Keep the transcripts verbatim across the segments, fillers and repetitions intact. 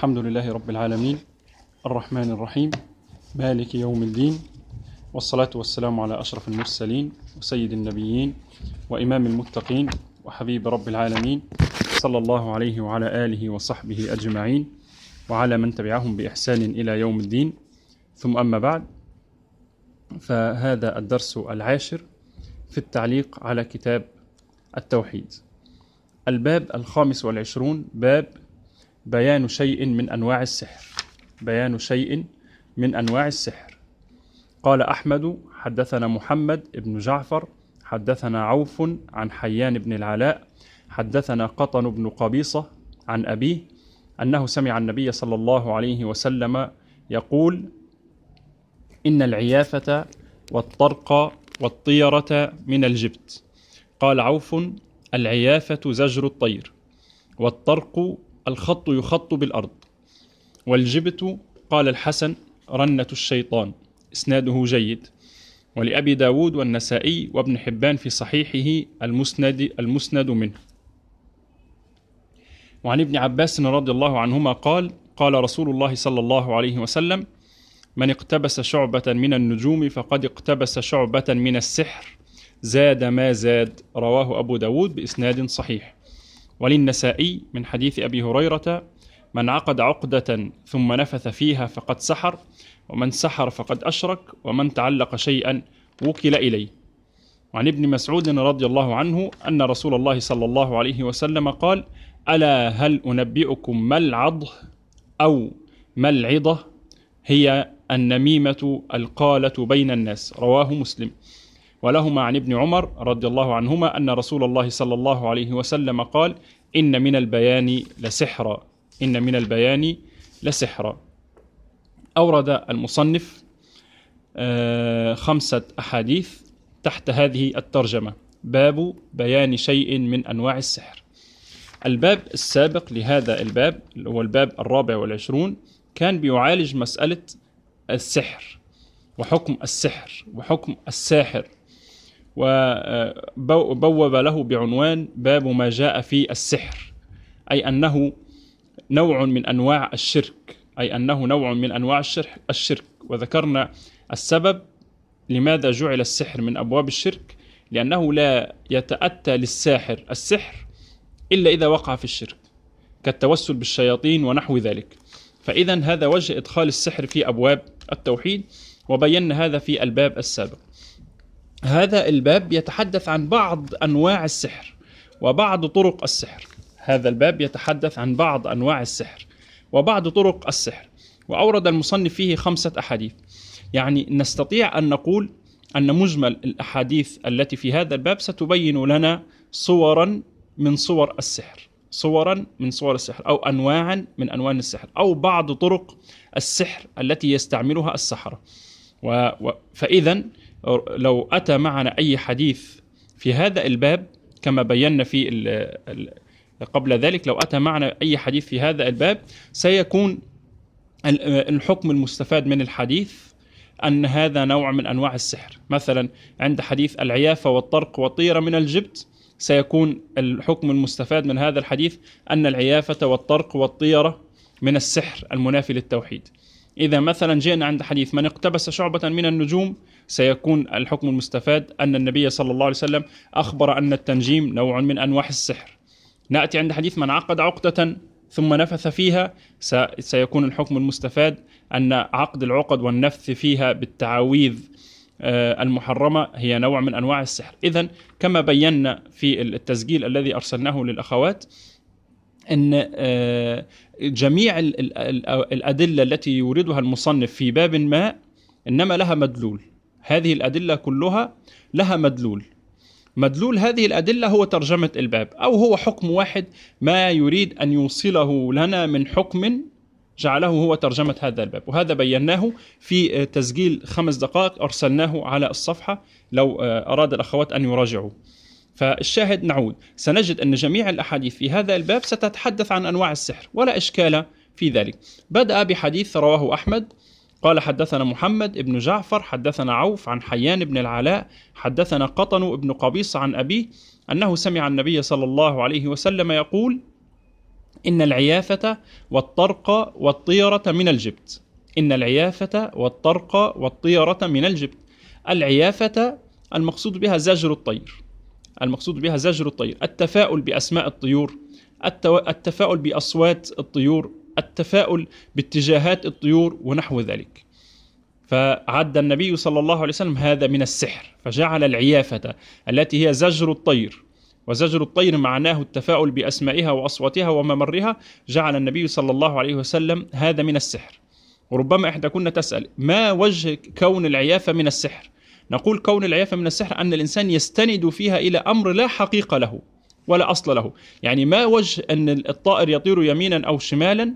الحمد لله رب العالمين الرحمن الرحيم مالك يوم الدين، والصلاة والسلام على أشرف المرسلين وسيد النبيين وإمام المتقين وحبيب رب العالمين، صلى الله عليه وعلى آله وصحبه أجمعين وعلى من تبعهم بإحسان إلى يوم الدين. ثم أما بعد، فهذا الدرس العاشر في التعليق على كتاب التوحيد. الباب الخامس والعشرون، باب بيان شيء من أنواع السحر. بيان شيء من أنواع السحر. قال أحمد: حدثنا محمد بن جعفر حدثنا عوف عن حيان بن العلاء حدثنا قطن بن قبيصة عن أبيه أنه سمع النبي صلى الله عليه وسلم يقول: إن العيافة والطرق والطيرة من الجبت. قال عوف: العيافة زجر الطير، والطرق الخط يخط بالأرض، والجبت قال الحسن رنة الشيطان. إسناده جيد. ولأبي داود والنسائي وابن حبان في صحيحه المسند, المسند منه. وعن ابن عباس رضي الله عنهما قال: قال رسول الله صلى الله عليه وسلم: من اقتبس شعبة من النجوم فقد اقتبس شعبة من السحر، زاد ما زاد. رواه أبو داود بإسناد صحيح. وللنسائي من حديث أبي هريرة: من عقد عقدة ثم نفث فيها فقد سحر، ومن سحر فقد أشرك، ومن تعلق شيئا وكل إليه. وعن ابن مسعود رضي الله عنه أن رسول الله صلى الله عليه وسلم قال: ألا هل أنبئكم ما العضه أو ما العضة؟ هي النميمة القالة بين الناس. رواه مسلم. ولهما عن ابن عمر رضي الله عنهما أن رسول الله صلى الله عليه وسلم قال: إن من البيان لسحرا. إن من البيان لسحرا. أورد المصنف خمسة أحاديث تحت هذه الترجمة: باب بيان شيء من أنواع السحر. الباب السابق لهذا الباب، هو الباب الرابع والعشرون، كان بيعالج مسألة السحر وحكم السحر وحكم الساحر، وبوب له بعنوان باب ما جاء في السحر، أي أنه نوع من أنواع الشرك أي أنه نوع من أنواع الشرك. وذكرنا السبب لماذا جعل السحر من أبواب الشرك، لأنه لا يتأتى للساحر السحر إلا إذا وقع في الشرك، كالتوسل بالشياطين ونحو ذلك. فإذا هذا وجه إدخال السحر في أبواب التوحيد، وبينا هذا في الباب السابق. هذا الباب يتحدث عن بعض أنواع السحر وبعض طرق السحر. هذا الباب يتحدث عن بعض أنواع السحر وبعض طرق السحر. وأورد المصنف فيه خمسة أحاديث. يعني نستطيع أن نقول أن مجمل الأحاديث التي في هذا الباب ستبين لنا صورا من صور السحر صورا من صور السحر أو أنواعا من أنواع السحر، أو بعض طرق السحر التي يستعملها السحرة. و... فإذا لو أتى معنا أي حديث في هذا الباب كما بينا في ال... ال... قبل ذلك، لو أتى معنا أي حديث في هذا الباب سيكون الحكم المستفاد من الحديث أن هذا نوع من أنواع السحر. مثلا عند حديث العيافة والطرق والطيرة من الجبت، سيكون الحكم المستفاد من هذا الحديث أن العيافة والطرق والطيرة من السحر المنافي للتوحيد. إذا مثلا جئنا عند حديث من اقتبس شعبة من النجوم، سيكون الحكم المستفاد أن النبي صلى الله عليه وسلم أخبر أن التنجيم نوع من أنواع السحر. نأتي عند حديث من عقد عقدة ثم نفث فيها، سيكون الحكم المستفاد أن عقد العقد والنفث فيها بالتعاويذ المحرمة هي نوع من أنواع السحر. إذن كما بينا في التسجيل الذي أرسلناه للأخوات أن جميع الأدلة التي يوردها المصنف في باب ما إنما لها مدلول. هذه الأدلة كلها لها مدلول. مدلول هذه الأدلة هو ترجمة الباب، أو هو حكم واحد ما يريد أن يوصله لنا من حكم جعله هو ترجمة هذا الباب. وهذا بيناه في تسجيل خمس دقائق أرسلناه على الصفحة لو أراد الأخوات أن يراجعوا. فالشاهد نعود، سنجد أن جميع الأحاديث في هذا الباب ستتحدث عن أنواع السحر ولا إشكال في ذلك. بدأ بحديث رواه أحمد قال: حدثنا محمد بن جعفر حدثنا عوف عن حيان بن العلاء حدثنا قطن بن قبيصة عن أبيه أنه سمع النبي صلى الله عليه وسلم يقول: إن العيافة والطرق والطيرة من الجبت. إن العيافة والطرق والطيرة من الجبت. العيافة المقصود بها زجر الطير، المقصود بها زجر الطير، التفاؤل بأسماء الطيور، التفاؤل بأصوات الطيور، التفاؤل باتجاهات الطيور ونحو ذلك. فعد النبي صلى الله عليه وسلم هذا من السحر، فجعل العيافة التي هي زجر الطير، وزجر الطير معناه التفاؤل بأسمائها وأصواتها وممرها، جعل النبي صلى الله عليه وسلم هذا من السحر. وربما إحدى كنا تسأل ما وجه كون العيافة من السحر؟ نقول كون العيافة من السحر أن الإنسان يستند فيها إلى أمر لا حقيقة له ولا أصل له. يعني ما وجه أن الطائر يطير يمينا أو شمالا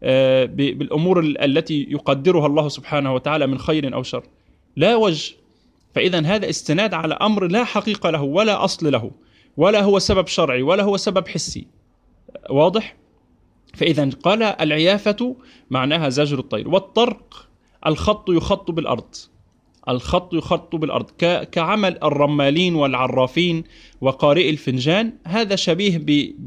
بالأمور التي يقدرها الله سبحانه وتعالى من خير أو شر؟ لا وجه. فإذا هذا استناد على أمر لا حقيقة له ولا أصل له، ولا هو سبب شرعي ولا هو سبب حسي. واضح؟ فإذا قال العيافة معناها زجر الطير. والطرق الخط يخط بالأرض، الخط يخط بالأرض كعمل الرمالين والعرافين وقارئ الفنجان، هذا شبيه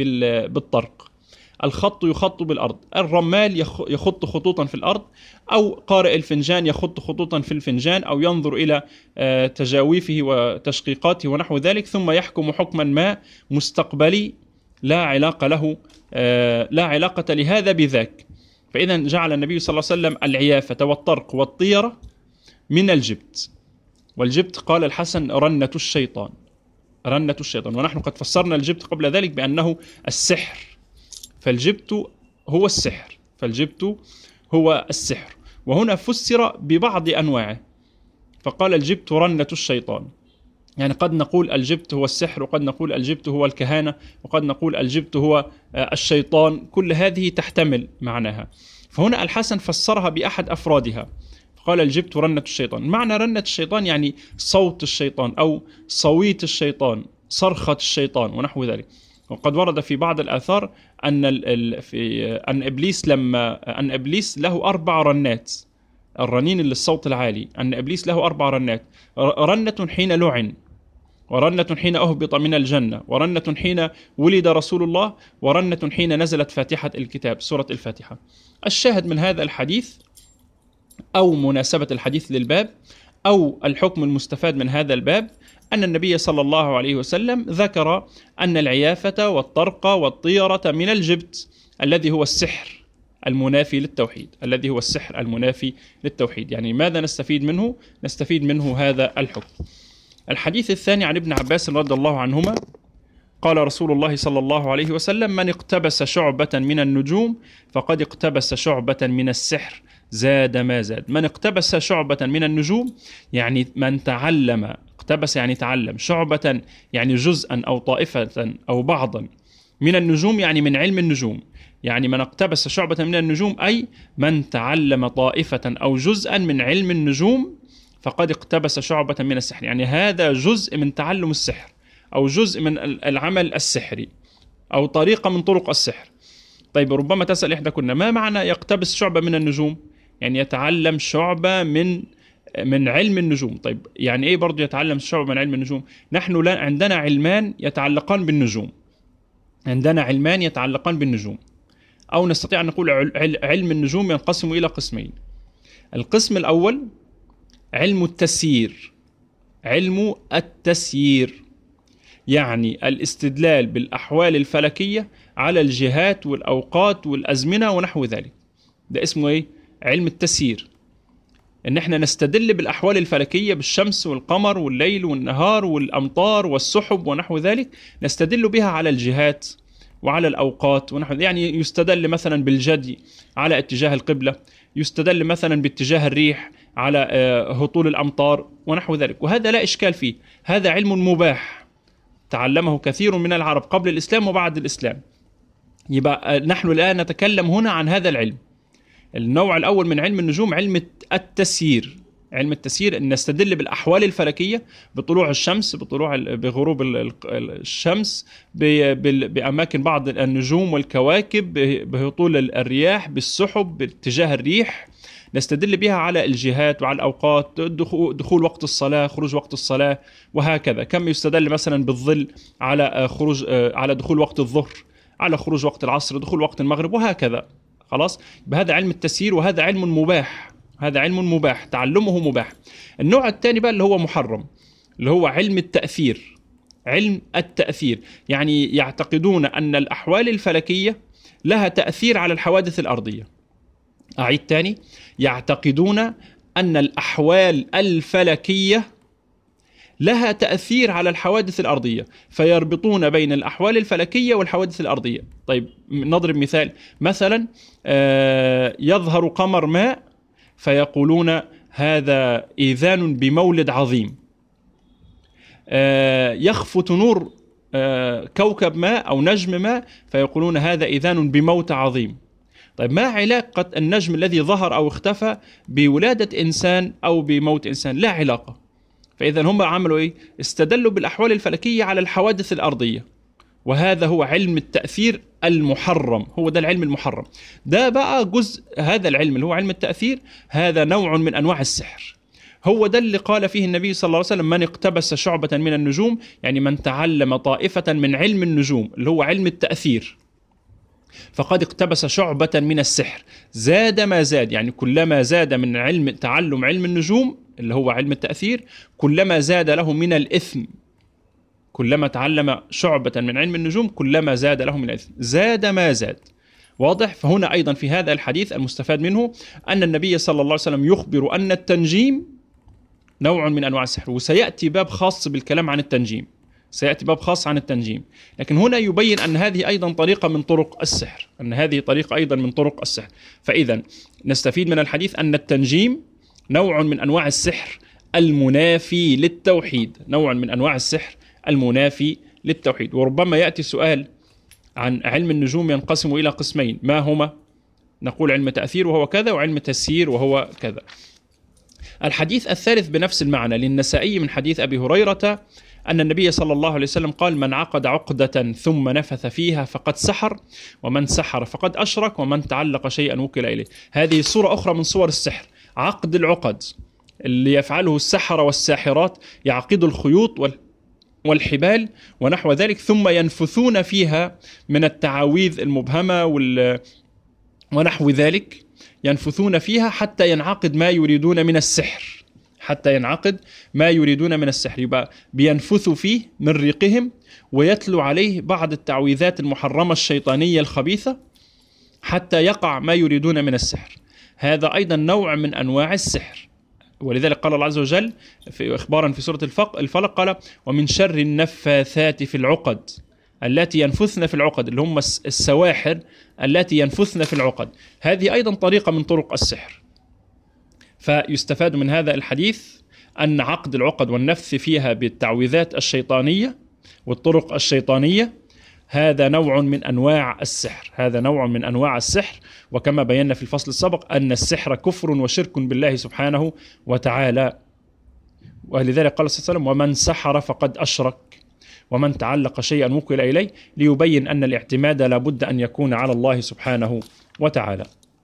بالطرق. الخط يخط بالأرض، الرمال يخط خطوطا في الأرض، أو قارئ الفنجان يخط خطوطا في الفنجان، أو ينظر إلى تجاويفه وتشقيقاته ونحو ذلك، ثم يحكم حكما ما مستقبلي لا علاقة له، لا علاقة لهذا بذاك. فإذا جعل النبي صلى الله عليه وسلم العيافة والطرق والطيرة من الجبت. والجبت قال الحسن رنة الشيطان، رنة الشيطان. ونحن قد فسرنا الجبت قبل ذلك بأنه السحر، فالجبت هو السحر، فالجبت هو السحر. وهنا فسر ببعض أنواعه، فقال الجبت رنة الشيطان. يعني قد نقول الجبت هو السحر، وقد نقول الجبت هو الكهانة، وقد نقول الجبت هو الشيطان، كل هذه تحتمل معناها. فهنا الحسن فسرها بأحد أفرادها، قال الجبت رنة الشيطان. معنى رنة الشيطان يعني صوت الشيطان أو صويت الشيطان، صرخة الشيطان ونحو ذلك. وقد ورد في بعض الآثار أن ال في أن إبليس لما أن إبليس له أربع رنات، الرنين للصوت العالي، أن إبليس له أربع رنات: رنة حين لعن، ورنة حين أهبط من الجنة، ورنة حين ولد رسول الله، ورنة حين نزلت فاتحة الكتاب، سورة الفاتحة. الشاهد من هذا الحديث أو مناسبة الحديث للباب أو الحكم المستفاد من هذا الباب أن النبي صلى الله عليه وسلم ذكر أن العيافة والطرق والطيرة من الجبت الذي هو السحر المنافي للتوحيد، الذي هو السحر المنافي للتوحيد. يعني ماذا نستفيد منه؟ نستفيد منه هذا الحكم. الحديث الثاني عن ابن عباس رضي الله عنهما قال رسول الله صلى الله عليه وسلم: من اقتبس شعبة من النجوم فقد اقتبس شعبة من السحر زاد ما زاد. من اقتبس شعبة من النجوم يعني من تعلم، اقتبس يعني تعلم، شعبة يعني جزءا أو طائفة أو بعضا، من النجوم يعني من علم النجوم. يعني من اقتبس شعبة من النجوم أي من تعلم طائفة أو جزءا من علم النجوم فقد اقتبس شعبة من السحر. يعني هذا جزء من تعلم السحر أو جزء من العمل السحري أو طريقة من طرق السحر. طيب ربما تسأل إحدى كنا ما معنى يقتبس شعبة من النجوم؟ يعني يتعلم شعبة من من علم النجوم. طيب يعني إيه برضو يتعلم شعبة من علم النجوم؟ نحن لا عندنا علمان يتعلقان بالنجوم، عندنا علمان يتعلقان بالنجوم، أو نستطيع أن نقول علم النجوم ينقسم إلى قسمين. القسم الأول علم التسيير، علم التسيير يعني الاستدلال بالأحوال الفلكية على الجهات والأوقات والأزمنة ونحو ذلك، ده اسمه إيه؟ علم التسيير. إن احنا نستدل بالأحوال الفلكية بالشمس والقمر والليل والنهار والأمطار والسحب ونحو ذلك، نستدل بها على الجهات وعلى الأوقات ونحو ذلك. يعني يستدل مثلا بالجدي على اتجاه القبلة، يستدل مثلا باتجاه الريح على هطول الأمطار ونحو ذلك، وهذا لا إشكال فيه، هذا علم مباح تعلمه كثير من العرب قبل الإسلام وبعد الإسلام. يبقى نحن الآن نتكلم هنا عن هذا العلم. النوع الأول من علم النجوم علم التسيير. علم التسيير أن نستدل بالأحوال الفلكية، بطلوع الشمس، بطلوع بغروب الشمس، بأماكن بعض النجوم والكواكب، بهطول الرياح، بالسحب، باتجاه الريح، نستدل بها على الجهات وعلى الأوقات، دخول وقت الصلاة، خروج وقت الصلاة، وهكذا. كم يستدل مثلا بالظل على خروج على دخول وقت الظهر على خروج وقت العصر، دخول وقت المغرب، وهكذا. خلاص، بهذا علم التسيير، وهذا علم مباح، هذا علم مباح تعلمه مباح. النوع الثاني بقى اللي هو محرم، اللي هو علم التأثير. علم التأثير يعني يعتقدون أن الأحوال الفلكية لها تأثير على الحوادث الأرضية. أعيد تاني، يعتقدون أن الأحوال الفلكية لها تأثير على الحوادث الأرضية، فيربطون بين الأحوال الفلكية والحوادث الأرضية. طيب نضرب مثال، مثلا يظهر قمر ماء فيقولون هذا إذان بمولد عظيم. يخفت نور كوكب ماء أو نجم ماء فيقولون هذا إذان بموت عظيم. طيب ما علاقة النجم الذي ظهر أو اختفى بولادة إنسان أو بموت إنسان؟ لا علاقة. فإذا هم عملوا إيه؟ استدلوا بالأحوال الفلكية على الحوادث الأرضية، وهذا هو علم التأثير المحرم، هو ده العلم المحرم. ده بقى جزء هذا العلم اللي هو علم التأثير، هذا نوع من أنواع السحر. هو ده اللي قال فيه النبي صلى الله عليه وسلم من اقتبس شعبة من النجوم، يعني من تعلم طائفة من علم النجوم اللي هو علم التأثير، فقد اقتبس شعبة من السحر. زاد ما زاد، يعني كلما زاد من علم تعلم علم النجوم اللي هو علم التأثير كلما زاد له من الإثم. كلما تعلم شعبة من علم النجوم كلما زاد له من الإثم، زاد ما زاد. واضح؟ فهنا أيضا في هذا الحديث المستفاد منه أن النبي صلى الله عليه وسلم يخبر أن التنجيم نوع من أنواع السحر، وسيأتي باب خاص بالكلام عن التنجيم، سيأتي باب خاص عن التنجيم. لكن هنا يبين أن هذه أيضا طريقة من طرق السحر، أن هذه طريقة أيضا من طرق السحر. فإذا نستفيد من الحديث أن التنجيم نوع من أنواع السحر المنافي للتوحيد، نوع من أنواع السحر المنافي للتوحيد. وربما يأتي سؤال عن علم النجوم ينقسم إلى قسمين، ما هما؟ نقول علم تأثير وهو كذا، وعلم تسيير وهو كذا. الحديث الثالث بنفس المعنى للنسائي من حديث أبي هريرة أن النبي صلى الله عليه وسلم قال من عقد عقدة ثم نفث فيها فقد سحر، ومن سحر فقد أشرك، ومن تعلق شيئا وكل إليه. هذه صورة أخرى من صور السحر، عقد العقد اللي يفعله السحرة والساحرات، يعقدوا الخيوط والحبال ونحو ذلك، ثم ينفثون فيها من التعاويذ المبهمة ونحو ذلك، ينفثون فيها حتى ينعقد ما يريدون من السحر، حتى ينعقد ما يريدون من السحر. يبقى بينفثوا فيه من ريقهم ويتلو عليه بعض التعويذات المحرمة الشيطانية الخبيثة حتى يقع ما يريدون من السحر. هذا أيضا نوع من أنواع السحر، ولذلك قال الله عز وجل في إخبارا في سورة الفلق قال ومن شر النفاثات في العقد التي ينفثن في العقد، اللي هم السواحر التي ينفثن في العقد. هذه أيضا طريقة من طرق السحر. فيستفاد من هذا الحديث أن عقد العقد والنفث فيها بالتعويذات الشيطانية والطرق الشيطانية هذا نوع من أنواع السحر، هذا نوع من أنواع السحر. وكما بينا في الفصل السابق أن السحر كفر وشرك بالله سبحانه وتعالى، ولذلك قال صلى الله عليه وسلم ومن سحر فقد أشرك، ومن تعلق شيئا وكل إليه، ليبين أن الاعتماد لابد أن يكون على الله سبحانه وتعالى.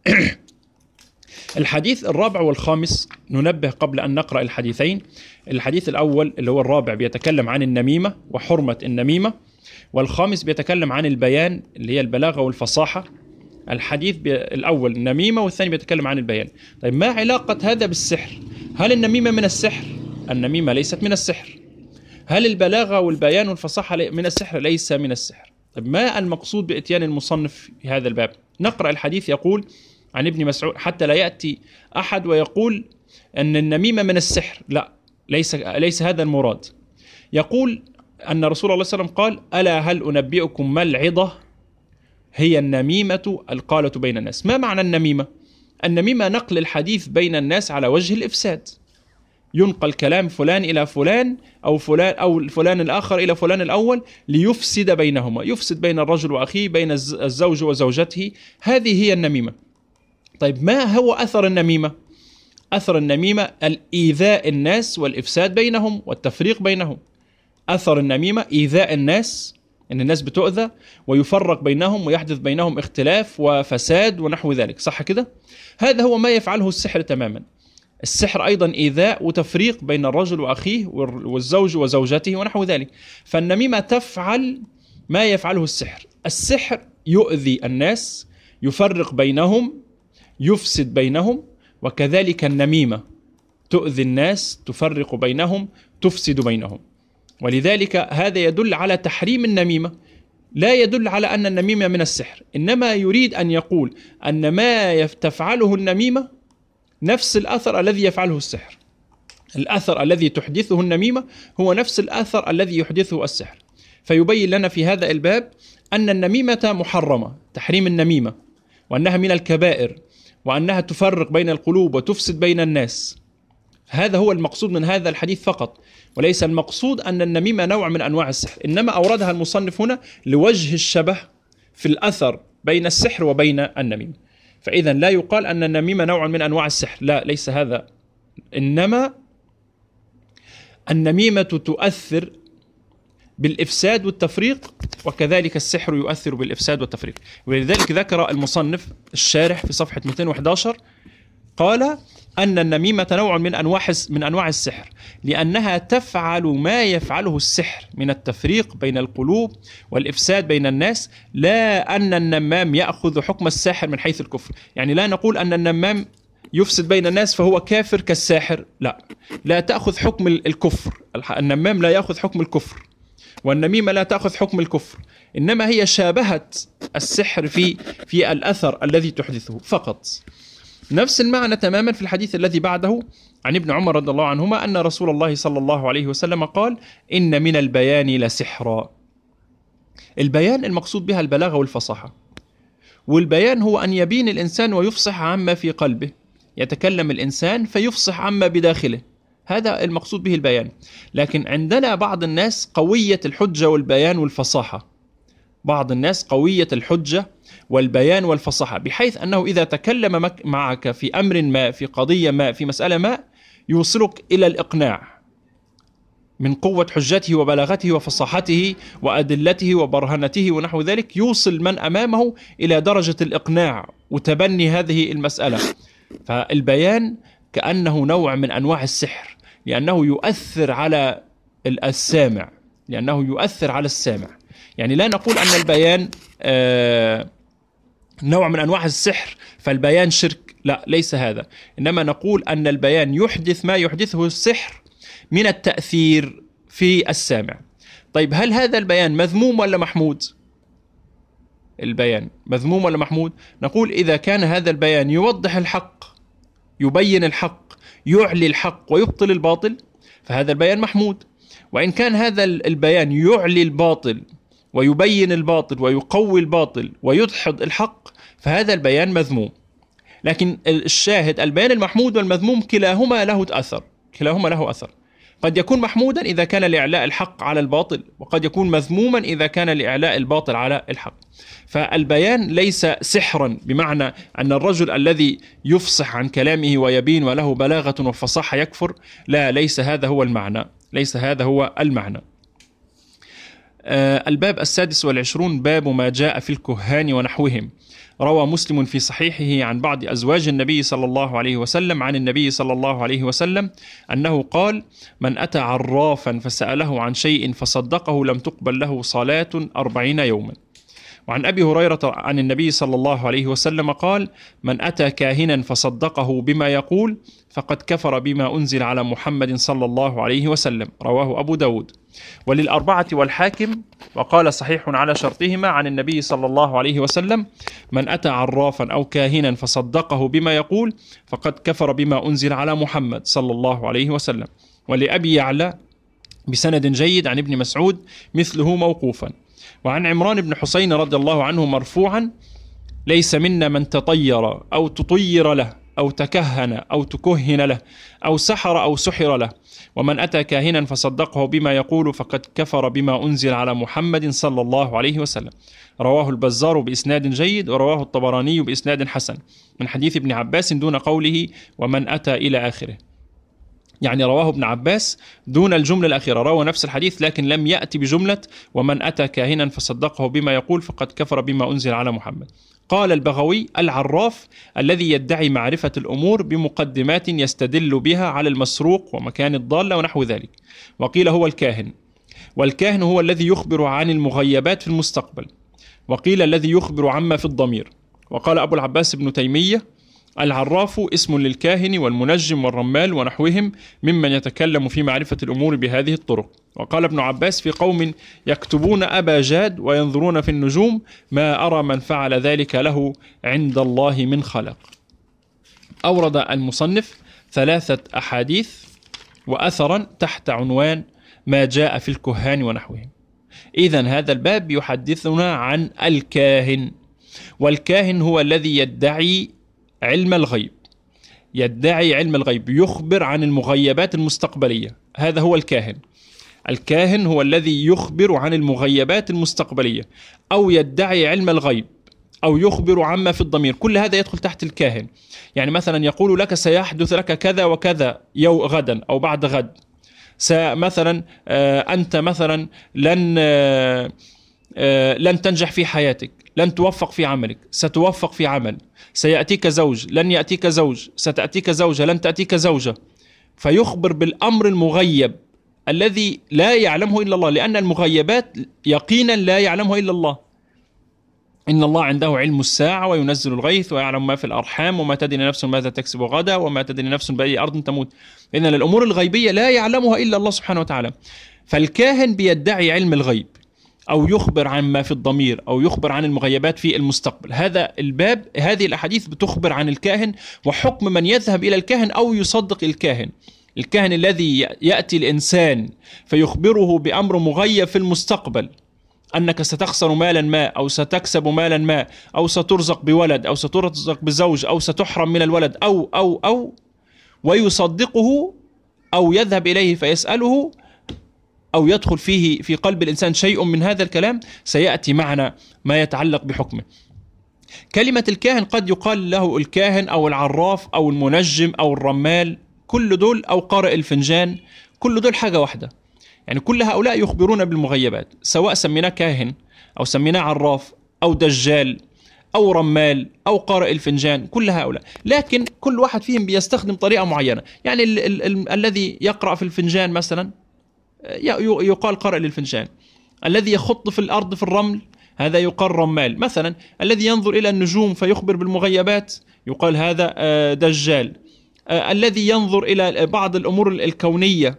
الحديث الرابع والخامس ننبه قبل أن نقرأ الحديثين. الحديث الأول اللي هو الرابع بيتكلم عن النميمة وحرمة النميمة، والخامس بيتكلم عن البيان اللي هي البلاغة والفصاحة. الحديث الأول النميمة والثاني بيتكلم عن البيان. طيب ما علاقة هذا بالسحر؟ هل النميمة من السحر؟ النميمة ليست من السحر. هل البلاغة والبيان والفصاحة من السحر؟ ليس من السحر. طيب ما المقصود بإتيان المصنف في هذا الباب؟ نقرأ الحديث. يقول عن ابن مسعود حتى لا يأتي أحد ويقول أن النميمة من السحر، لا، ليس ليس هذا المراد. يقول أن رسول الله صلى الله عليه وسلم قال ألا هل أنبئكم ما العظة؟ هي النميمة القالة بين الناس. ما معنى النميمة؟ النميمة نقل الحديث بين الناس على وجه الإفساد، ينقل كلام فلان إلى فلان أو فلان أو فلان الآخر إلى فلان الأول ليفسد بينهما، يفسد بين الرجل وأخيه، بين الزوج وزوجته. هذه هي النميمة. طيب ما هو أثر النميمة؟ أثر النميمة الإيذاء الناس والإفساد بينهم والتفريق بينهم. أثر النميمة إيذاء الناس، أن الناس بتؤذى ويفرق بينهم ويحدث بينهم اختلاف وفساد ونحو ذلك، صح كده؟ هذا هو ما يفعله السحر تماما. السحر أيضا إيذاء وتفريق بين الرجل وأخيه والزوج وزوجته ونحو ذلك. فالنميمة تفعل ما يفعله السحر، السحر يؤذي الناس، يفرق بينهم، يفسد بينهم. وكذلك النميمة تؤذي الناس، تفرق بينهم، تفسد بينهم. ولذلك هذا يدل على تحريم النميمة، لا يدل على أن النميمة من السحر، إنما يريد أن يقول أن ما تفعله النميمة نفس الأثر الذي يفعله السحر. الأثر الذي تحدثه النميمة هو نفس الأثر الذي يحدثه السحر. فيبين لنا في هذا الباب أن النميمة محرمة، تحريم النميمة، وأنها من الكبائر، وأنها تفرق بين القلوب وتفسد بين الناس. هذا هو المقصود من هذا الحديث فقط، وليس المقصود أن النميمة نوع من أنواع السحر، إنما أوردها المصنف هنا لوجه الشبه في الأثر بين السحر وبين النميمة. فإذا لا يقال أن النميمة نوع من أنواع السحر، لا، ليس هذا، إنما النميمة تؤثر بالإفساد والتفريق، وكذلك السحر يؤثر بالإفساد والتفريق. ولذلك ذكر المصنف الشارح في صفحة مئتين وأحد عشر قال أن النميمة نوع من أنواع من أنواع السحر، لأنها تفعل ما يفعله السحر من التفريق بين القلوب والإفساد بين الناس، لا أن النمام يأخذ حكم الساحر من حيث الكفر. يعني لا نقول أن النمام يفسد بين الناس فهو كافر كالساحر، لا، لا تأخذ حكم الكفر. النمام لا يأخذ حكم الكفر، والنميمة لا تأخذ حكم الكفر، إنما هي شابهت السحر في في الأثر الذي تحدثه فقط. نفس المعنى تماما في الحديث الذي بعده عن ابن عمر رضي الله عنهما أن رسول الله صلى الله عليه وسلم قال: إن من البيان لسحرا. البيان المقصود بها البلاغة والفصاحة، والبيان هو أن يبين الإنسان ويفصح عما في قلبه، يتكلم الإنسان فيفصح عما بداخله، هذا المقصود به البيان. لكن عندنا بعض الناس قوية الحجة والبيان والفصاحة، بعض الناس قوية الحجة والبيان والفصاحة، بحيث أنه إذا تكلم معك في أمر ما، في قضية ما، في مسألة ما، يوصلك إلى الإقناع من قوة حجته وبلاغته وفصاحته وأدلته وبرهنته ونحو ذلك، يوصل من أمامه إلى درجة الإقناع وتبني هذه المسألة. فالبيان كأنه نوع من أنواع السحر، لأنه يؤثر على السامع، لأنه يؤثر على السامع. يعني لا نقول أن البيان آه نوع من أنواع السحر فالبيان شرك، لا، ليس هذا، إنما نقول أن البيان يحدث ما يحدثه السحر من التأثير في السامع. طيب، هل هذا البيان مذموم ولا محمود؟ البيان مذموم ولا محمود؟ نقول إذا كان هذا البيان يوضح الحق، يبين الحق، يعلي الحق ويبطل الباطل، فهذا البيان محمود. وإن كان هذا البيان يعلي الباطل ويبين الباطل ويقوي الباطل ويدحض الحق، فهذا البيان مذموم. لكن الشاهد البيان المحمود والمذموم كلاهما له أثر، كلاهما له أثر. قد يكون محمودا إذا كان لإعلاء الحق على الباطل، وقد يكون مذموما إذا كان لإعلاء الباطل على الحق. فالبيان ليس سحرا بمعنى أن الرجل الذي يفصح عن كلامه ويبين وله بلاغة وفصاحة يكفر، لا، ليس هذا هو المعنى، ليس هذا هو المعنى. آه الباب السادس والعشرون باب ما جاء في الكهان ونحوهم. روى مسلم في صحيحه عن بعض أزواج النبي صلى الله عليه وسلم عن النبي صلى الله عليه وسلم أنه قال: من أتى عرافا فسأله عن شيء فصدقه لم تقبل له صلاة أربعين يوما. وعن أبي هريرة عن النبي صلى الله عليه وسلم قال: من أتى كاهنا فصدقه بما يقول فقد كفر بما أنزل على محمد صلى الله عليه وسلم. رواه أبو داود. وللأربعة والحاكم وقال صحيح على شرطهما عن النبي صلى الله عليه وسلم: من أتى عرافا أو كاهنا فصدقه بما يقول فقد كفر بما أنزل على محمد صلى الله عليه وسلم. ولأبي يعلى بسند جيد عن ابن مسعود مثله موقوفا. وعن عمران بن حسين رضي الله عنه مرفوعا: ليس منا من تطير أو تطير له أو تكهن أو تكهن له أو سحر أو سحر له، ومن أتى كاهنا فصدقه بما يقول فقد كفر بما أنزل على محمد صلى الله عليه وسلم. رواه البزار بإسناد جيد، ورواه الطبراني بإسناد حسن من حديث ابن عباس دون قوله ومن أتى إلى آخره. يعني رواه ابن عباس دون الجملة الأخيرة، روى نفس الحديث لكن لم يأتي بجملة ومن أتى كاهنا فصدقه بما يقول فقد كفر بما أنزل على محمد. قال البغوي: العراف الذي يدعي معرفة الأمور بمقدمات يستدل بها على المسروق ومكان الضالة ونحو ذلك. وقيل هو الكاهن، والكاهن هو الذي يخبر عن المغيبات في المستقبل. وقيل الذي يخبر عما في الضمير. وقال أبو العباس ابن تيمية: العراف اسم للكاهن والمنجم والرمال ونحوهم ممن يتكلم في معرفة الأمور بهذه الطرق. وقال ابن عباس في قوم يكتبون أبا جاد وينظرون في النجوم: ما أرى من فعل ذلك له عند الله من خلق. أورد المصنف ثلاثة أحاديث وأثرا تحت عنوان ما جاء في الكهان ونحوهم. إذن هذا الباب يحدثنا عن الكاهن، والكاهن هو الذي يدعي علم الغيب، يدعي علم الغيب، يخبر عن المغيبات المستقبلية. هذا هو الكاهن. الكاهن هو الذي يخبر عن المغيبات المستقبلية أو يدعي علم الغيب أو يخبر عما في الضمير. كل هذا يدخل تحت الكاهن. يعني مثلا يقول لك سيحدث لك كذا وكذا يوم غدا أو بعد غد. مثلا أنت مثلا لن لن تنجح في حياتك، لن توفق في عملك، ستوفق في عمل، سيأتيك زوج، لن يأتيك زوج، ستأتيك زوجة، لن تأتيك زوجة. فيخبر بالأمر المغيب الذي لا يعلمه إلا الله، لأن المغيبات يقينا لا يعلمه إلا الله. إن الله عنده علم الساعة وينزل الغيث ويعلم ما في الأرحام وما تدري نفس ماذا تكسب غدا وما تدري نفس بأي أرض تموت. إن الأمور الغيبية لا يعلمها إلا الله سبحانه وتعالى. فالكاهن بيدعي علم الغيب أو يخبر عن ما في الضمير أو يخبر عن المغيبات في المستقبل. هذا الباب، هذه الأحاديث بتخبر عن الكاهن وحكم من يذهب إلى الكاهن أو يصدق الكاهن. الكاهن الذي يأتي الإنسان فيخبره بأمر مغيب في المستقبل، أنك ستخسر مالا ما أو ستكسب مالا ما أو سترزق بولد أو سترزق بزوج أو ستحرم من الولد أو أو أو ويصدقه أو يذهب إليه فيسأله أو يدخل فيه في قلب الإنسان شيء من هذا الكلام، سيأتي معنا ما يتعلق بحكمه. كلمة الكاهن قد يقال له الكاهن أو العراف أو المنجم أو الرمال، كل دول، أو قارئ الفنجان، كل دول حاجة واحدة. يعني كل هؤلاء يخبرون بالمغيبات، سواء سميناه كاهن أو سميناه عراف أو دجال أو رمال أو قارئ الفنجان، كل هؤلاء، لكن كل واحد فيهم بيستخدم طريقة معينة. يعني ال ال ال الذي يقرأ في الفنجان مثلا يقال قارئ للفنجان، الذي يخط في الأرض في الرمل هذا يقال رمال مثلا، الذي ينظر إلى النجوم فيخبر بالمغيبات يقال هذا دجال، الذي ينظر إلى بعض الأمور الكونية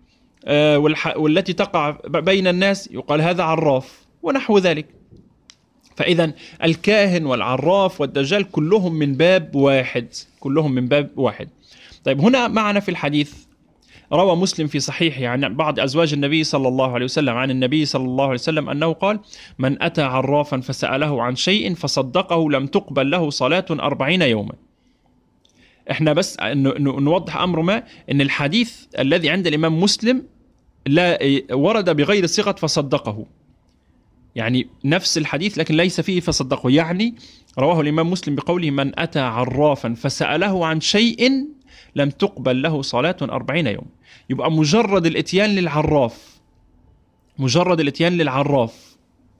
والتي تقع بين الناس يقال هذا عراف، ونحو ذلك. فإذا الكاهن والعراف والدجال كلهم من باب واحد، كلهم من باب واحد. طيب، هنا معنا في الحديث روى مسلم في صحيحه عن بعض أزواج النبي صلى الله عليه وسلم عن النبي صلى الله عليه وسلم أنه قال: من أتى عرافا فسأله عن شيء فصدقه لم تقبل له صلاة أربعين يوما. احنا بس نوضح أمر ما، أن الحديث الذي عند الإمام مسلم لا ورد بغير صيغة فصدقه، يعني نفس الحديث لكن ليس فيه فصدقه، يعني رواه الإمام مسلم بقوله: من أتى عرافا فسأله عن شيء لم تقبل له صلاة أربعين يوم. يبقى مجرد الاتيان للعراف، مجرد الاتيان للعراف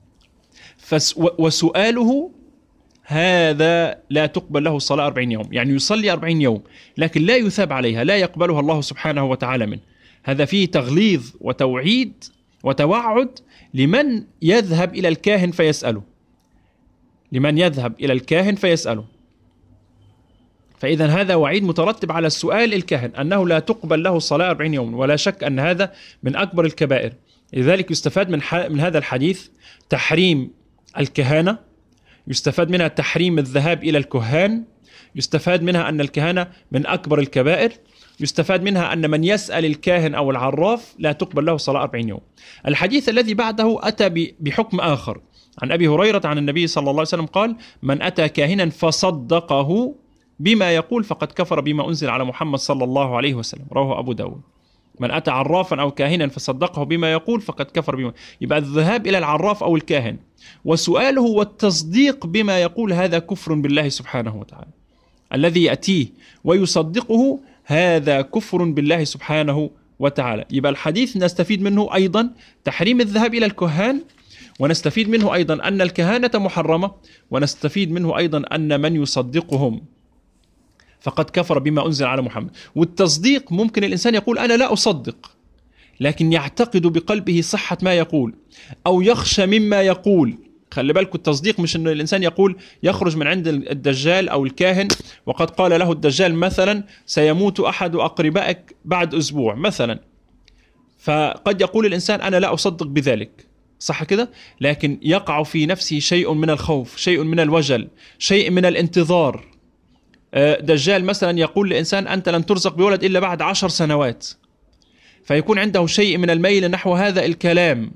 وسؤاله هذا لا تقبل له الصلاة أربعين يوم، يعني يصلي أربعين يوم لكن لا يثاب عليها، لا يقبلها الله سبحانه وتعالى منه. هذا فيه تغليظ وتوعيد وتوعد لمن يذهب إلى الكاهن فيسأله، لمن يذهب إلى الكاهن فيسأله. فإذا هذا وعيد مترتب على السؤال الكاهن أنه لا تقبل له الصلاة أربعين يوم، ولا شك أن هذا من أكبر الكبائر. لذلك يستفاد من, من هذا الحديث تحريم الكهانة، يستفاد منها تحريم الذهاب إلى الكهان، يستفاد منها أن الكهانة من أكبر الكبائر، يستفاد منها أن من يسأل الكاهن أو العراف لا تقبل له صلاة أربعين يوم. الحديث الذي بعده أتى بحكم آخر عن أبي هريرة عن النبي صلى الله عليه وسلم قال: من أتى كاهنا فصدقه بما يقول فقد كفر بما أنزل على محمد صلى الله عليه وسلم، رواه أبو داود. من أتى عرافا أو كاهنا فصدقه بما يقول فقد كفر بما، يبقى الذهاب إلى العراف أو الكاهن وسؤاله والتصديق بما يقول هذا كفر بالله سبحانه وتعالى. الذي يأتيه ويصدقه هذا كفر بالله سبحانه وتعالى. يبقى الحديث نستفيد منه أيضا تحريم الذهاب إلى الكهان، ونستفيد منه أيضا أن الكهانة محرمة، ونستفيد منه أيضا أن من يصدقهم فقد كفر بما أنزل على محمد. والتصديق ممكن الإنسان يقول أنا لا أصدق، لكن يعتقد بقلبه صحة ما يقول، أو يخشى مما يقول، خلي بالكم التصديق مش انه الانسان يقول يخرج من عند الدجال او الكاهن وقد قال له الدجال مثلا سيموت احد اقربائك بعد اسبوع مثلا، فقد يقول الانسان انا لا اصدق بذلك، صح كده؟ لكن يقع في نفسه شيء من الخوف، شيء من الوجل، شيء من الانتظار. دجال مثلا يقول لإنسان أنت لن ترزق بولد إلا بعد عشر سنوات، فيكون عنده شيء من الميل نحو هذا الكلام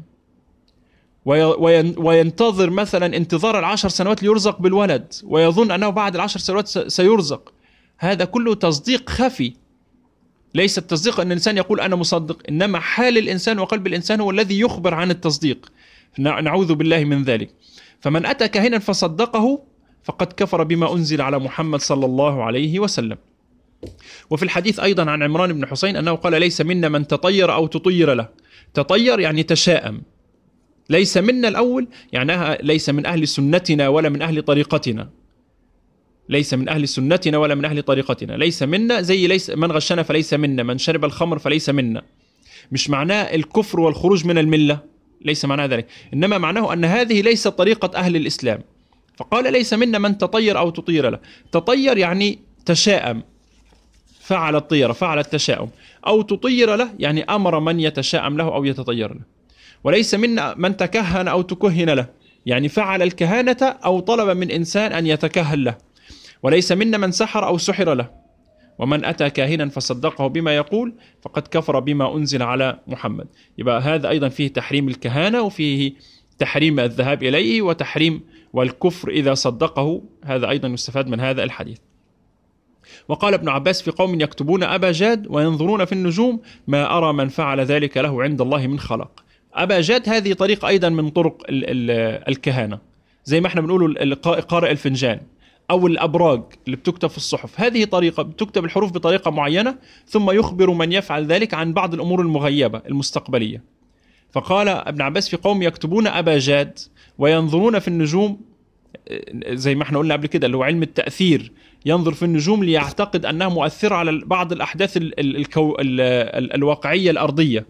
وينتظر مثلا انتظار العشر سنوات ليرزق بالولد، ويظن أنه بعد العشر سنوات سيرزق. هذا كله تصديق خفي، ليس التصديق أن الإنسان يقول أنا مصدق، إنما حال الإنسان وقلب الإنسان هو الذي يخبر عن التصديق، نعوذ بالله من ذلك. فمن أتى كاهنا فصدقه فقد كفر بما أنزل على محمد صلى الله عليه وسلم. وفي الحديث أيضا عن عمران بن حسين أنه قال ليس منا من تطير أو تطير له. تطير يعني تشاءم، ليس منا الأول يعني ليس من أهل سنتنا ولا من أهل طريقتنا، ليس من أهل سنتنا ولا من أهل طريقتنا، ليس منا زي ليس من غشنا فليس منا، من شرب الخمر فليس منا. مش معناه الكفر والخروج من الملة، ليس معناه ذلك، إنما معناه أن هذه ليست طريقة أهل الإسلام. فقال ليس منا من تطير أو تطير له. تطير يعني تشاءم، فعل الطيرة، فعل التشاؤم. أو تطير له يعني أمر من يتشاءم له أو يتطير له. وليس منا من تكهن أو تكهن له، يعني فعل الكهانة أو طلب من إنسان أن يتكهن له. وليس منا من سحر أو سحر له. ومن أتى كاهنا فصدقه بما يقول فقد كفر بما أنزل على محمد. يبقى هذا أيضا فيه تحريم الكهانة، وفيه تحريم الذهاب إليه، وتحريم والكفر إذا صدقه. هذا أيضا يستفاد من هذا الحديث. وقال ابن عباس في قوم يكتبون أبا جاد وينظرون في النجوم ما أرى من فعل ذلك له عند الله من خلق. أبا جاد هذه طريقة أيضا من طرق ال ال الكهانة، زي ما احنا بنقول قارئ الفنجان أو الأبراج اللي بتكتب في الصحف، هذه طريقة بتكتب الحروف بطريقة معينة ثم يخبر من يفعل ذلك عن بعض الأمور المغيبة المستقبلية. فقال ابن عباس في قوم يكتبون أبا جاد وينظرون في النجوم، زي ما احنا قلنا قبل كده اللي هو علم التأثير، ينظر في النجوم ليعتقد أنها مؤثرة على بعض الأحداث ال ال الكو ال ال الواقعية الأرضية،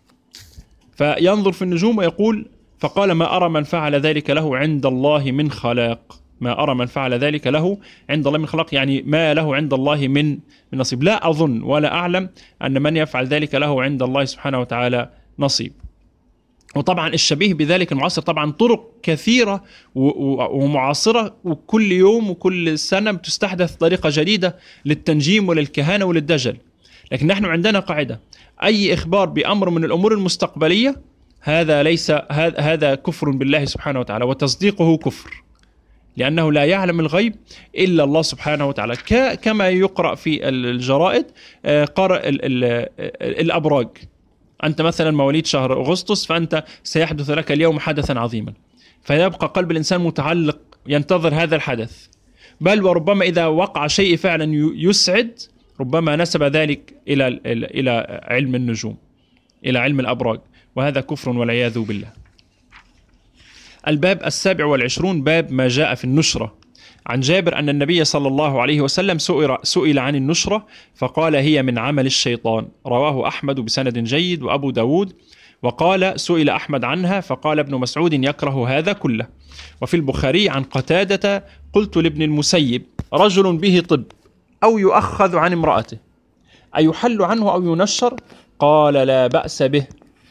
فينظر في النجوم ويقول فقال ما أرى من فعل ذلك له عند الله من خلاق. ما أرى من فعل ذلك له عند الله من خلاق، يعني ما له عند الله من من نصيب. لا أظن ولا أعلم أن من يفعل ذلك له عند الله سبحانه وتعالى نصيب. وطبعا الشبيه بذلك المعاصر طبعا طرق كثيرة ومعاصرة، وكل يوم وكل سنة بتستحدث طريقة جديدة للتنجيم وللكهانة وللدجل. لكن نحن عندنا قاعدة: أي إخبار بأمر من الأمور المستقبلية هذا ليس هذا كفر بالله سبحانه وتعالى، وتصديقه كفر، لأنه لا يعلم الغيب إلا الله سبحانه وتعالى. كما يقرأ في الجرائد قرأ الأبراج، أنت مثلا مواليد شهر أغسطس فأنت سيحدث لك اليوم حدثا عظيما، فيبقى قلب الإنسان متعلق ينتظر هذا الحدث. بل وربما إذا وقع شيء فعلا يسعد ربما نسب ذلك إلى إلى علم النجوم، إلى علم الأبراج، وهذا كفر والعياذ بالله. الباب السابع والعشرون باب ما جاء في النشرة. عن جابر أن النبي صلى الله عليه وسلم سئل عن النشرة فقال هي من عمل الشيطان. رواه أحمد بسند جيد وأبو داود. وقال سئل أحمد عنها فقال ابن مسعود يكره هذا كله. وفي البخاري عن قتادة قلت لابن المسيب رجل به طب أو يؤخذ عن امرأته أيحل عنه أو ينشر؟ قال لا بأس به،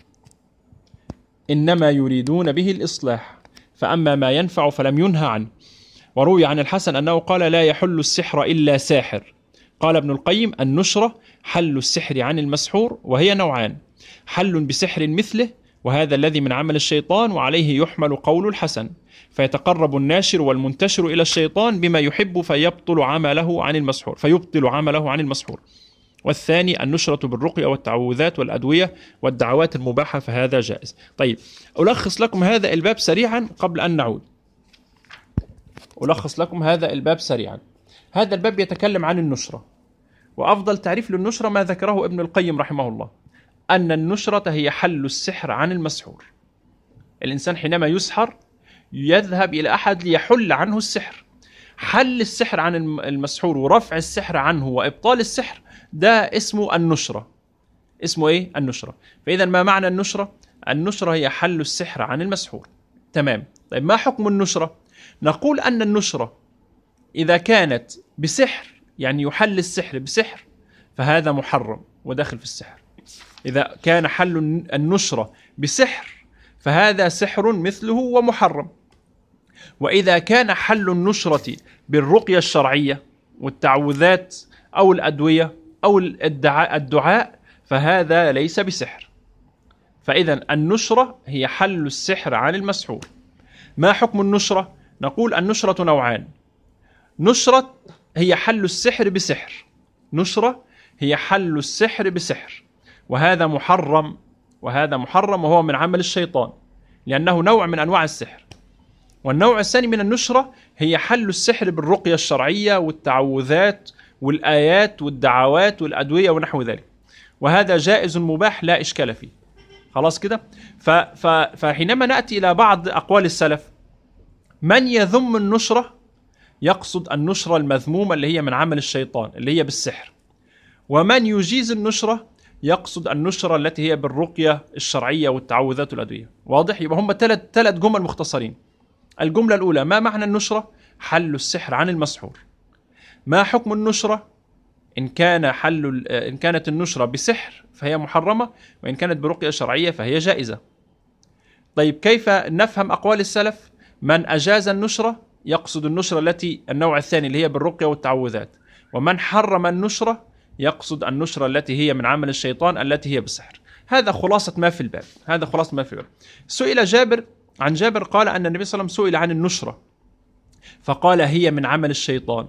إنما يريدون به الإصلاح، فأما ما ينفع فلم ينهى عنه. وروي عن الحسن أنه قال لا يحل السحر إلا ساحر. قال ابن القيم النشرة حل السحر عن المسحور، وهي نوعان: حل بسحر مثله وهذا الذي من عمل الشيطان، وعليه يحمل قول الحسن، فيتقرب الناشر والمنتشر إلى الشيطان بما يحب فيبطل عمله عن المسحور فيبطل عمله عن المسحور. والثاني النشرة بالرقية والتعوذات والأدوية والدعوات المباحة، فهذا جائز. طيب ألخص لكم هذا الباب سريعا قبل أن نعود. ألخص لكم هذا الباب سريعا. هذا الباب يتكلم عن النشرة، وأفضل تعريف للنشرة ما ذكره ابن القيم رحمه الله، أن النشرة هي حل السحر عن المسحور. الإنسان حينما يسحر يذهب إلى أحد ليحل عنه السحر. حل السحر عن المسحور ورفع السحر عنه وإبطال السحر ده اسمه النشرة. اسمه إيه؟ النشرة. فإذا ما معنى النشرة؟ النشرة هي حل السحر عن المسحور. تمام. طيب ما حكم النشرة؟ نقول أن النشرة إذا كانت بسحر، يعني يحل السحر بسحر، فهذا محرم وداخل في السحر. إذا كان حل النشرة بسحر فهذا سحر مثله ومحرم. وإذا كان حل النشرة بالرقية الشرعية والتعوذات أو الأدوية أو الدعاء, الدعاء فهذا ليس بسحر. فإذا النشرة هي حل السحر عن المسحور. ما حكم النشرة؟ نقول النشرة نوعان. نشرة هي حل السحر بسحر، نشرة هي حل السحر بسحر، وهذا محرم، وهذا محرم وهو من عمل الشيطان لأنه نوع من أنواع السحر. والنوع الثاني من النشرة هي حل السحر بالرقية الشرعية والتعوذات والآيات والدعوات والأدوية ونحو ذلك، وهذا جائز مباح لا إشكال فيه. خلاص كده. فحينما نأتي إلى بعض أقوال السلف، من يذم النشرة يقصد النشرة المذمومة اللي هي من عمل الشيطان اللي هي بالسحر، ومن يجيز النشرة يقصد النشرة التي هي بالرقية الشرعية والتعوذات والأدوية. واضح؟ يبقى هم ثلاث ثلاث جمل مختصرين. الجملة الأولى: ما معنى النشرة؟ حل السحر عن المسحور. ما حكم النشرة؟ إن كان حل إن كانت النشرة بسحر فهي محرمة، وإن كانت برقية شرعية فهي جائزة. طيب كيف نفهم أقوال السلف؟ من أجاز النشرة يقصد النشرة التي النوع الثاني اللي هي بالرقية والتعوذات، ومن حرم النشرة يقصد النشرة التي هي من عمل الشيطان التي هي بالسحر. هذا خلاصة ما في الباب، هذا خلاصة ما في الباب. سئل جابر عن جابر قال أن النبي صلى الله عليه وسلم سئل عن النشرة فقال هي من عمل الشيطان.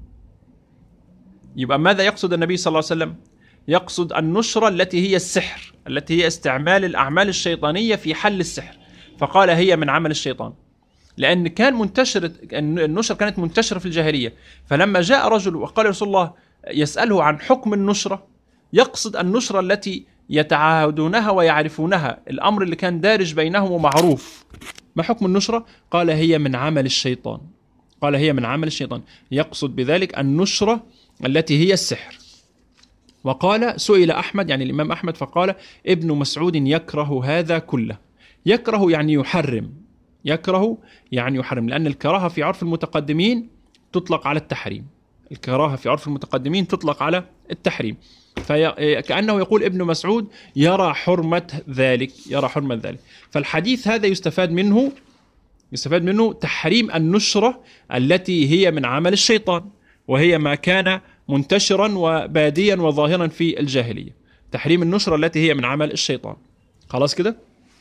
يبقى ماذا يقصد النبي صلى الله عليه وسلم؟ يقصد النشرة التي هي السحر، التي هي استعمال الأعمال الشيطانية في حل السحر، فقال هي من عمل الشيطان، لأن كان منتشر، النشرة كانت منتشرة في الجاهلية. فلما جاء رجل وقال رسول الله يسأله عن حكم النشرة، يقصد النشرة التي يتعاهدونها ويعرفونها، الأمر اللي كان دارج بينهم ومعروف. ما حكم النشرة؟ قال هي من عمل الشيطان، قال هي من عمل الشيطان، يقصد بذلك النشرة التي هي السحر. وقال سئل أحمد، يعني الإمام أحمد، فقال ابن مسعود يكره هذا كله. يكره يعني يحرم، يكره يعني يحرم، لأن الكراهة في عرف المتقدمين تطلق على التحريم، الكراهة في عرف المتقدمين تطلق على التحريم. فكأنه يقول ابن مسعود يرى حرمة ذلك، يرى حرمة ذلك. فالحديث هذا يستفاد منه يستفاد منه تحريم النشرة التي هي من عمل الشيطان، وهي ما كان منتشرا وباديا وظاهرا في الجاهلية، تحريم النشرة التي هي من عمل الشيطان. خلاص كده.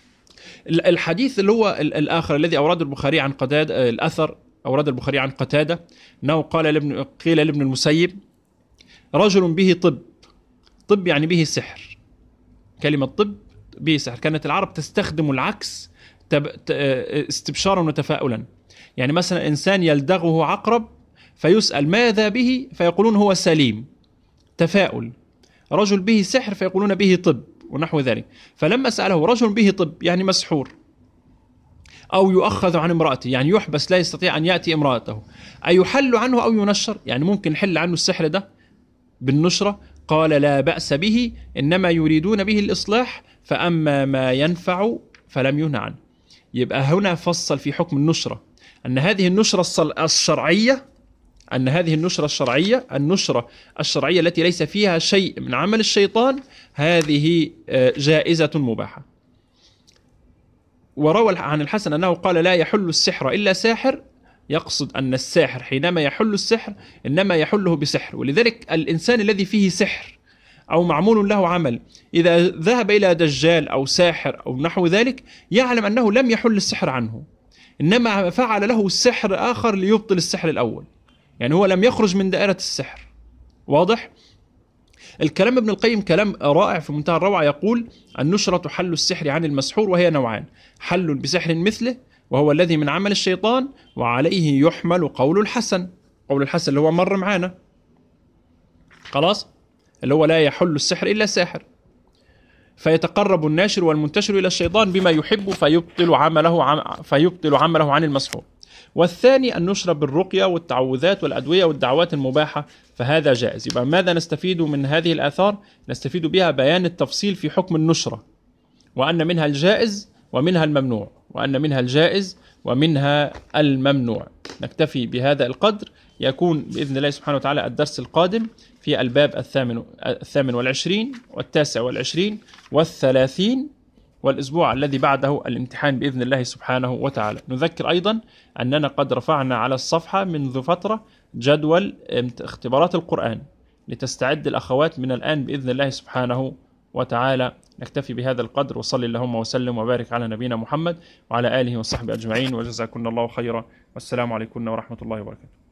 الحديث اللي هو الآخر الذي أورده البخاري عن قتادة، الأثر أورد البخاري عن قتادة أنه قال لابن قيل لابن المسيب رجل به طب، طب يعني به سحر، كلمة طب به سحر. كانت العرب تستخدم العكس استبشارا وتفاؤلا. يعني مثلا إنسان يلدغه عقرب فيسأل ماذا به فيقولون هو سليم، تفاؤل. رجل به سحر فيقولون به طب ونحو ذلك. فلما سأله رجل به طب يعني مسحور، أو يؤخذ عن امرأته يعني يحبس لا يستطيع أن يأتي امرأته، أي يحل عنه أو ينشر، يعني ممكن يحل عنه السحر ده بالنشرة. قال لا بأس به، إنما يريدون به الإصلاح، فأما ما ينفع فلم ينه عنه. يبقى هنا فصل في حكم النشرة أن هذه النشرة الشرعية أن هذه النشرة الشرعية النشرة الشرعية التي ليس فيها شيء من عمل الشيطان هذه جائزة مباحة. وروى عن الحسن أنه قال لا يحل السحر إلا ساحر، يقصد أن الساحر حينما يحل السحر إنما يحله بسحر. ولذلك الإنسان الذي فيه سحر أو معمول له عمل إذا ذهب إلى دجال أو ساحر أو نحو ذلك يعلم أنه لم يحل السحر عنه، إنما فعل له السحر آخر ليبطل السحر الأول، يعني هو لم يخرج من دائرة السحر. واضح؟ الكلام ابن القيم كلام رائع في منتهى الروعة، يقول النشرة حل السحر عن المسحور، وهي نوعان: حل بسحر مثله وهو الذي من عمل الشيطان، وعليه يحمل قول الحسن، قول الحسن اللي هو مر معانا خلاص، اللي هو لا يحل السحر إلا ساحر، فيتقرب الناشر والمنتشر إلى الشيطان بما يحب فيبطل عمله عم فيبطل عمله عن المسحور. والثاني النشرة بالرقية والتعوذات والأدوية والدعوات المباحة، فهذا جائز. يبقى ماذا نستفيد من هذه الآثار؟ نستفيد بها بيان التفصيل في حكم النشرة، وأن منها الجائز ومنها الممنوع، وأن منها الجائز ومنها الممنوع. نكتفي بهذا القدر. يكون بإذن الله سبحانه وتعالى الدرس القادم في الباب الثامن الثامن والعشرين والتاسع والعشرين والثلاثين، والأسبوع الذي بعده الامتحان بإذن الله سبحانه وتعالى. نذكر أيضا أننا قد رفعنا على الصفحة منذ فترة جدول اختبارات القرآن لتستعد الأخوات من الآن بإذن الله سبحانه وتعالى. نكتفي بهذا القدر، وصلي اللهم وسلم وبارك على نبينا محمد وعلى آله وصحبه أجمعين، وجزاكم الله خيرا، والسلام عليكم ورحمة الله وبركاته.